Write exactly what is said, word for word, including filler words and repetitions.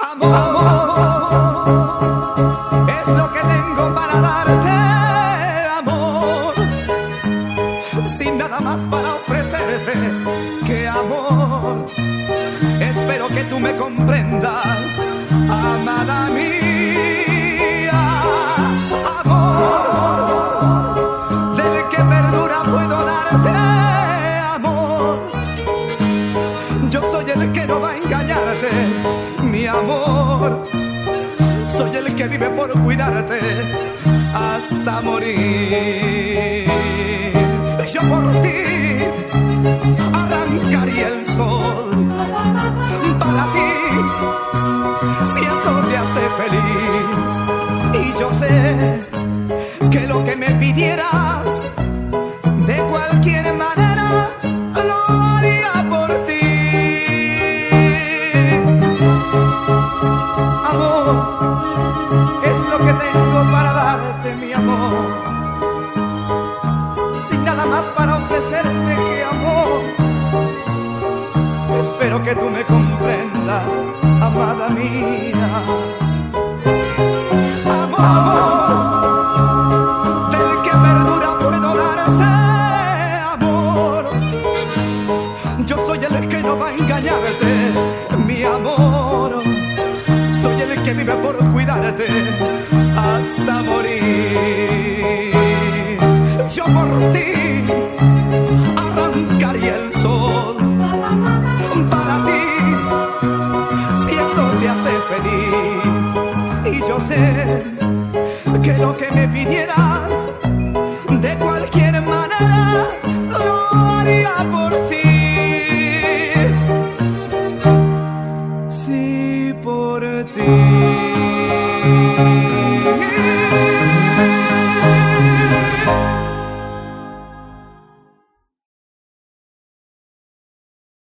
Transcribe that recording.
Amor, es lo que tengo para darte, amor, sin nada más para ofrecerte que amor. Espero que tú me comprendas, amada mía. Amor, del que perdura puedo darte, amor. Yo soy el que no va a engañarte, mi amor. Soy el que vive por cuidarte hasta morir. Yo por ti arrancaría el sol para ti, si eso te hace feliz. Y yo sé que lo que me pidieras, de cualquier manera lo haría por ti. Amor, es lo que tengo para darte, mi amor, sin nada más para ofrecerte que amor. Espero que tú me comprendas, amada mía. Amor, del que perdura puedo darte, amor. Yo soy el que no va a engañarte, mi amor. Soy el que vive por cuidarte hasta morir. Yo por ti arrancaría el sol para ti, si eso te hace feliz. Y yo sé que lo que me pidieras, de cualquier manera lo haría por ti. Sí, por ti.